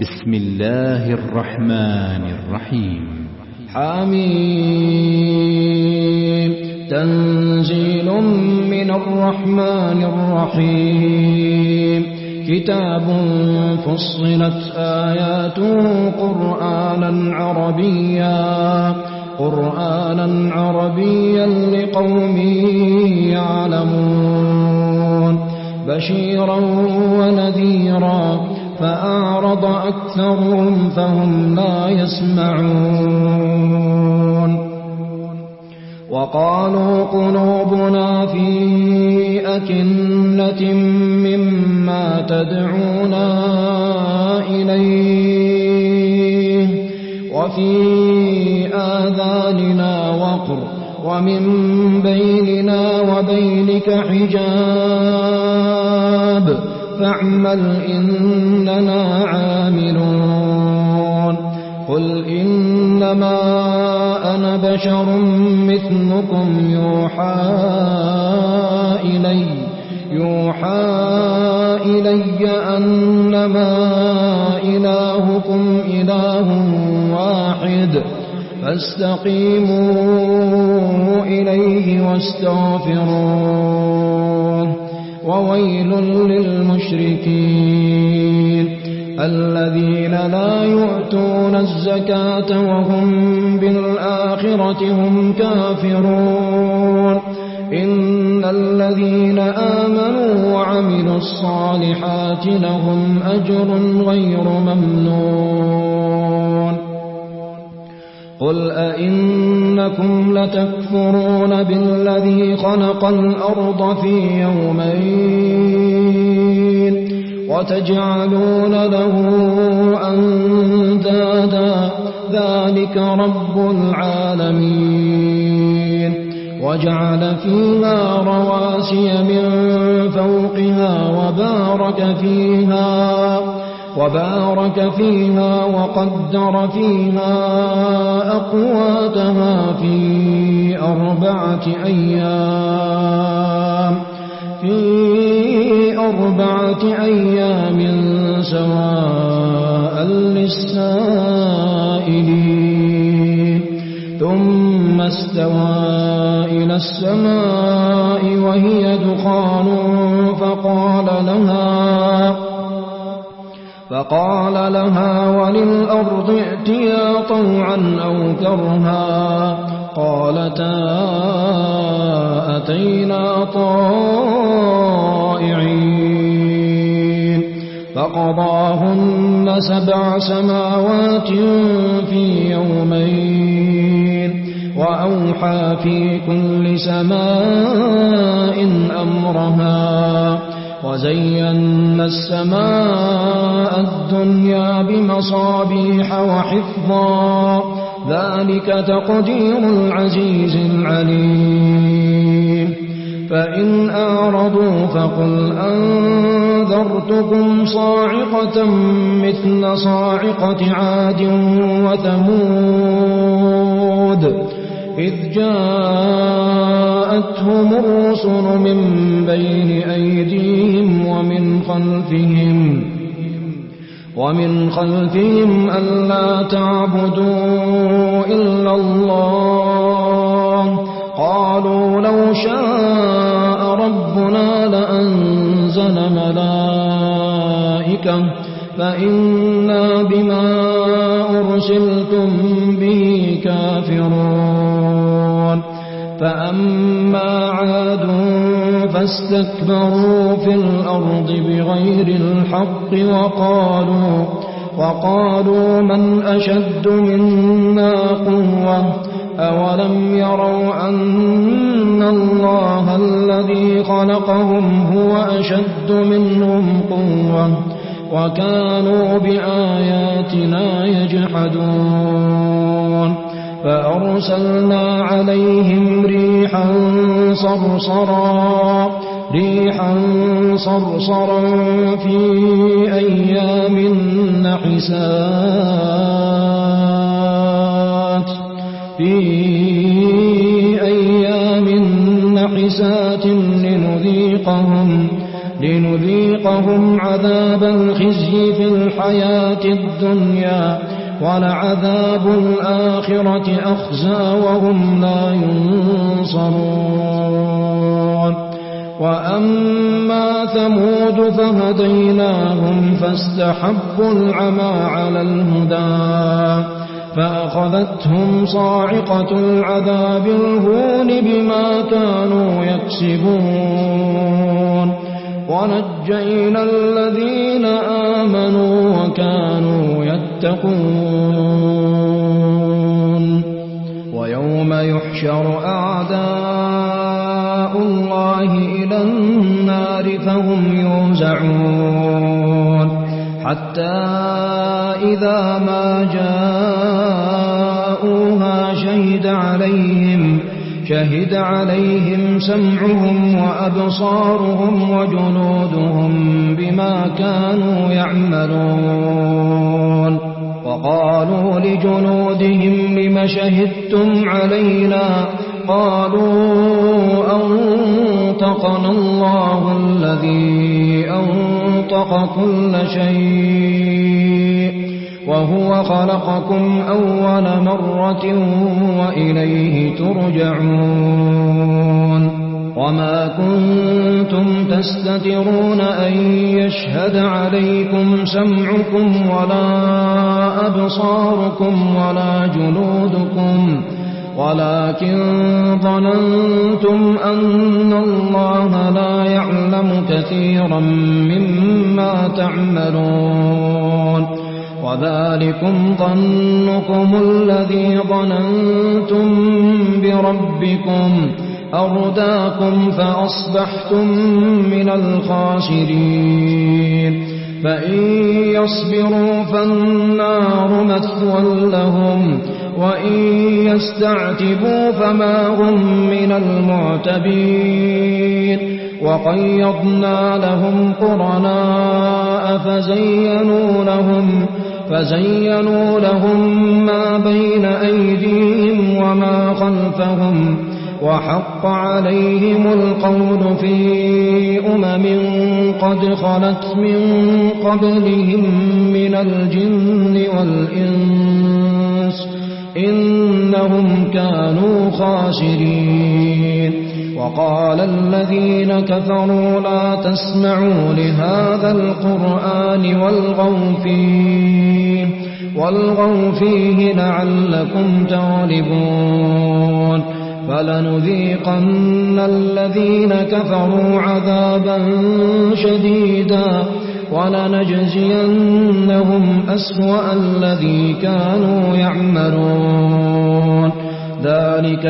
بسم الله الرحمن الرحيم. حميم. تنزيل من الرحمن الرحيم. كتاب فصلت آياته قرآنا عربيا لقوم يعلمون. بشيرا ونذيرا فأعرض أكثرهم فهم لا يسمعون. وقالوا قلوبنا في أكنة مما تدعونا إليه وفي آذاننا وقر ومن بيننا وبينك حجاب فاعمل إننا عاملون. قل إنما أنا بشر مثلكم يوحى إلي أنما إلهكم إله واحد فاستقيموا إليه واستغفروه. وويل للمشركين الذين لا يؤتون الزكاة وهم بالآخرة هم كافرون. إن الذين آمنوا وعملوا الصالحات لهم أجر غير ممنون. قل أئنكم لتكفرون بالذي خلق الأرض في يومين وتجعلون له أندادا ذلك رب العالمين. وجعل فيها رواسي من فوقها وبارك فيها وقدر فيها أقواتها في أربعة أيام سواء للسائلين. ثم استوى إلى السماء وهي دخان فقال لها وللأرض ائتيا طوعا أو كرها قالتا أتينا طائعين. فقضاهن 7 سماوات في يومين وأوحى في كل سماء أمرها وزينا السماء الدنيا بمصابيح وحفظا ذلك تقدير العزيز العليم. فإن أعرضوا فقل أنذرتكم صاعقة مثل صاعقة عاد وثمود إذ جاءتهم الرسل من بين أيديهم ومن خلفهم ألا تعبدوا إلا الله قالوا لو شاء ربنا لأنزل ملائكة فإنا بما أرسلتم به كافرون. فأما عاد فاستكبروا في الأرض بغير الحق وقالوا من أشد منا قوة أولم يروا أن الله الذي خلقهم هو أشد منهم قوة وكانوا بآياتنا يجحدون. فأرسلنا عليهم ريحا صرصرا في أيام نحسات لنذيقهم عذاب الخزي في الحياة الدنيا ولعذاب الآخرة أخزى وهم لا ينصرون وأما ثمود فهديناهم فاستحبوا العمى على الهدى فأخذتهم صاعقة العذاب الهون بما كانوا يكسبون ونجينا الذين آمنوا وكانوا يتقون ويوم يحشر أعداء الله إلى النار فهم يوزعون حتى إذا ما جاءوها شهد عليهم سمعهم وأبصارهم وجنودهم بما كانوا يعملون وقالوا لجنودهم لم شهدتم علينا قالوا أنطقنا الله الذي أنطق كل شيء وهو خلقكم أول مرة وإليه ترجعون وما كنتم تستترون أن يشهد عليكم سمعكم ولا أبصاركم ولا جلودكم ولكن ظننتم أن الله لا يعلم كثيرا مما تعملون وذلكم ظنكم الذي ظننتم بربكم أرداكم فأصبحتم من الخاسرين فإن يصبروا فالنار مثوى لهم وإن يستعتبوا فما هم من المعتبين وقيضنا لهم قرناء فزينوا لهم ما بين أيديهم وما خلفهم وحق عليهم القول في قد خلت من قبلهم من الجن والإنس إنهم كانوا خاسرين وقال الذين كفروا لا تسمعوا لهذا القرآن والغوا فيه لعلكم تغلبون فلنذيقن الذين كفروا عذابا شديدا ولنجزينهم أسوأ الذي كانوا يعملون ذلك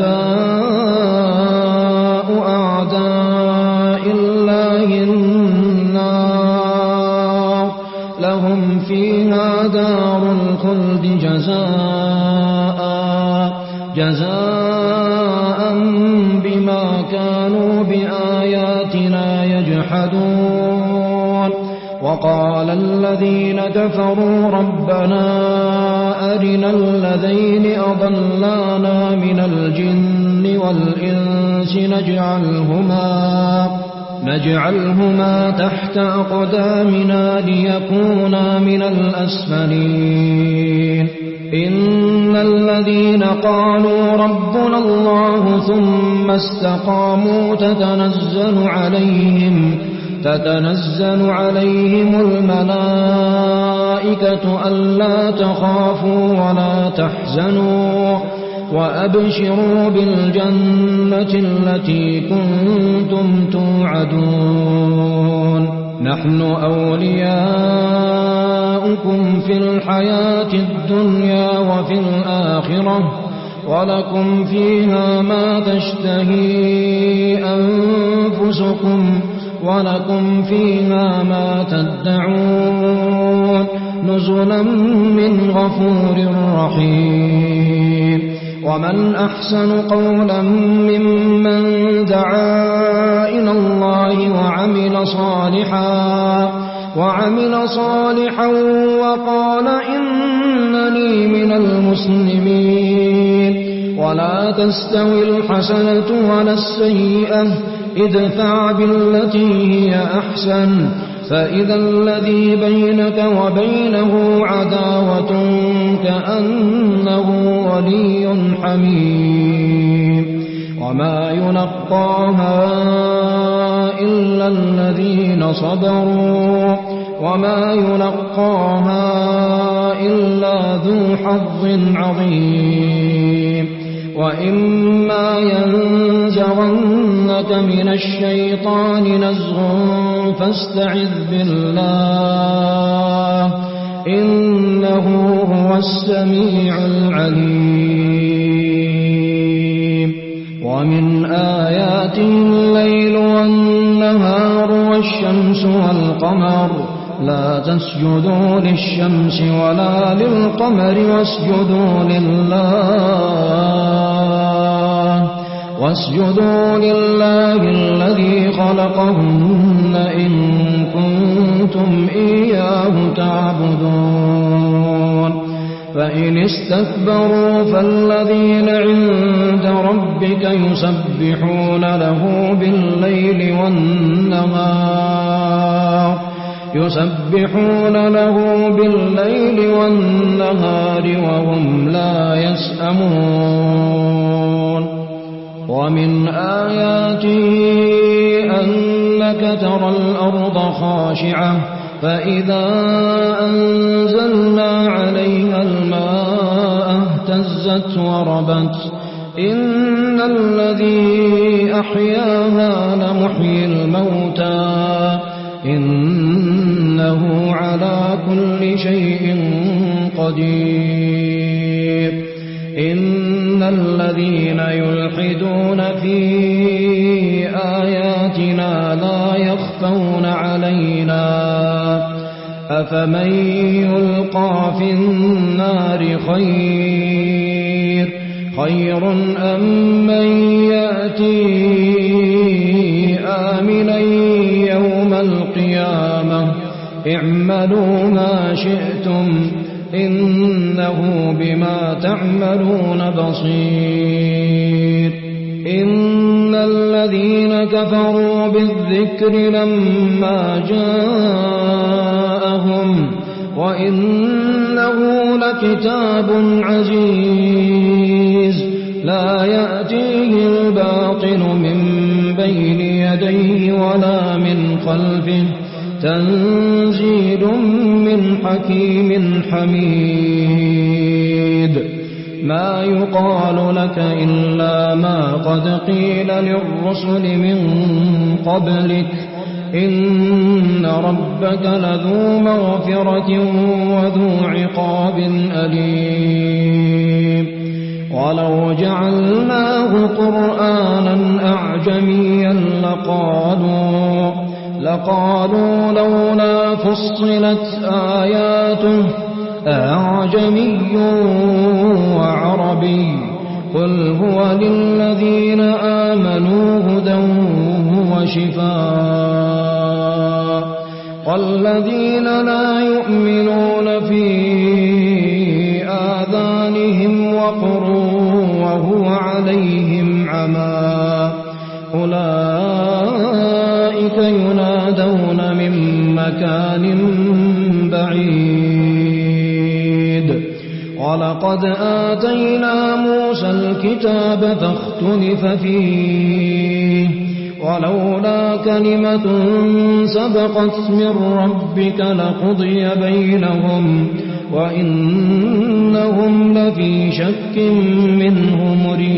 جزاء أعداء الله النار لهم فيها دار الخلد جزاء بما كانوا بآياتنا يجحدون وقال الذين كفروا ربنا أرنا الذين أضلانا من الجن والإنس نجعلهما تحت أقدامنا ليكونا من الأسفلين إن الذين قالوا ربنا الله ثم استقاموا تتنزل عليهم الملائكة ألا تخافوا ولا تحزنوا وأبشروا بالجنة التي كنتم توعدون نحن أولياؤكم في الحياة الدنيا وفي الآخرة ولكم فيها ما تشتهي أنفسكم ولكم فيها ما تدعون نزلا من غفور رحيم ومن أحسن قولا ممن دعا إلى الله وعمل صالحا وقال إنني من المسلمين ولا تستوي الحسنة ولا السيئة ادفع بالتي هي أحسن فإذا الذي بينك وبينه عداوة كأنه ولي حميم وما يلقاها إلا الذين صبروا وما يلقاها إلا ذو حظ عظيم وإما ينزغنك من الشيطان نزغ فاستعذ بالله إنه هو السميع العليم ومن آياته الليل والنهار والشمس والقمر لا تسجدوا للشمس ولا للقمر واسجدوا لله الذي خلقهن إن كنتم إياه تعبدون فإن استكبروا فالذين عند ربك يسبحون له بالليل والنهار وهم لا يسأمون ومن آياته أنك ترى الأرض خاشعة فإذا أنزلنا عليها الماء اهتزت وربت إن الذي أحياها لمحيي الموتى إنه على كل شيء قدير إن الذين يلحدون في آياتنا لا يخفون علينا أفمن يلقى في النار خير أم من يأتي آمنا يوم القيامة اعملوا ما شئتم إنه بما تعملون بصير إن الذين كفروا بالذكر لما جاءهم وإنه لكتاب عزيز لا يأتيه الباطل من بين يديه ولا من خلفه تنزيل من حكيم حميد ما يقال لك إلا ما قد قيل للرسل من قبلك إن ربك لذو مغفرة وذو عقاب أليم ولو جعلناه قرآنا أعجميا لقالوا لولا فصلت آياته أعجمي وعربي قل هو للذين آمنوا هدى وشفاء والذين لا يؤمنون في آذانهم وقر وهو عليهم عمى أولئك ينادون من مكان بعيد ولقد آتينا موسى الكتاب فاختلف فيه ولولا كلمة سبقت من ربك لقضي بينهم وإنهم لفي شك منه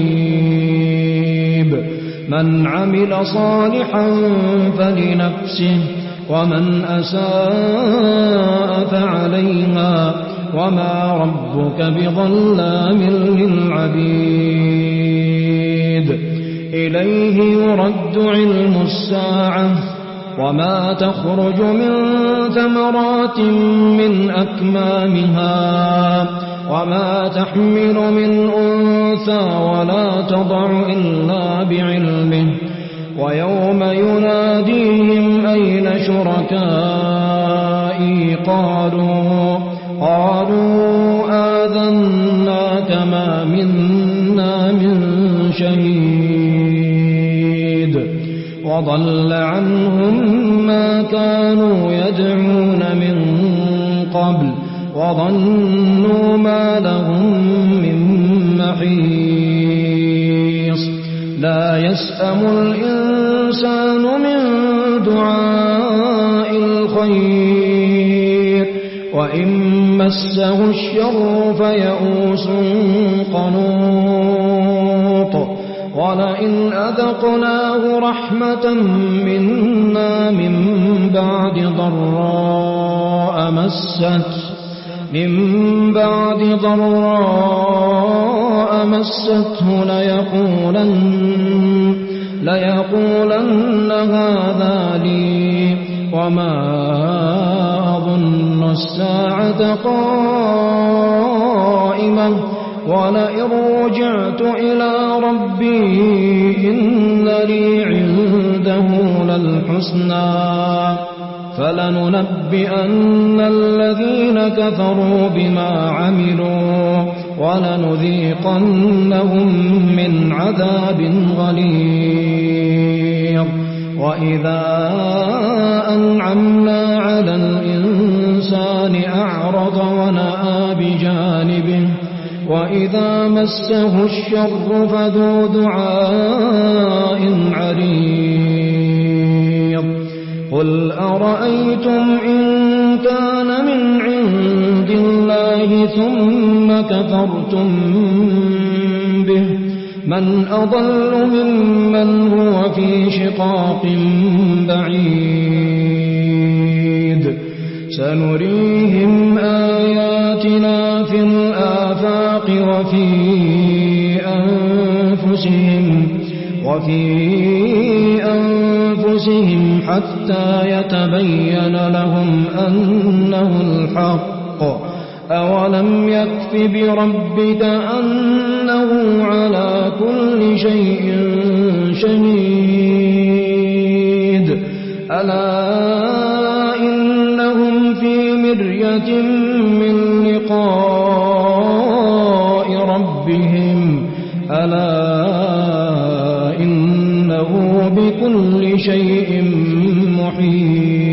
مريب من عمل صالحا فلنفسه ومن أساء فعليها وما ربك بظلام للعبيد إليه يرد علم الساعة وما تخرج من ثمرات من أكمامها وما تحمل من أنثى ولا تضع إلا بعلمه ويوم يناديهم أين شركائي قالوا آذناك ما منا من شهيد وضل عنهم ما كانوا يدعون من قبل وظنوا ما لهم من محيص لا يسأم الإنسان من دعاء الخير وإن مسه الشر فيئوس قنوط ولئن أذقناه رحمة منا من بعد ضراء مسته ليقولن هذا لي وما أظن الساعة قائمة ولئن رجعت إلى ربي إن لي عنده للحسنى فلننبئن الذين كفروا بما عملوا ولنذيقنهم من عذاب غليظ وإذا أنعمنا على الإنسان أعرض ونأى بجانبه وإذا مسه الشر فذو دعاء عريض قل أرأيتم إن كان من عند الله ثم كفرتم به من أضل ممن هو في شقاق بعيد سنريهم آياتنا في الآفاق وفي أنفسهم حتى يتبين لهم أنه الحق أولم يكف بربك أنه على كل شيء شهيد ألا إنهم في مرية من لقاء ربهم ألا إنه بكل شيء محيط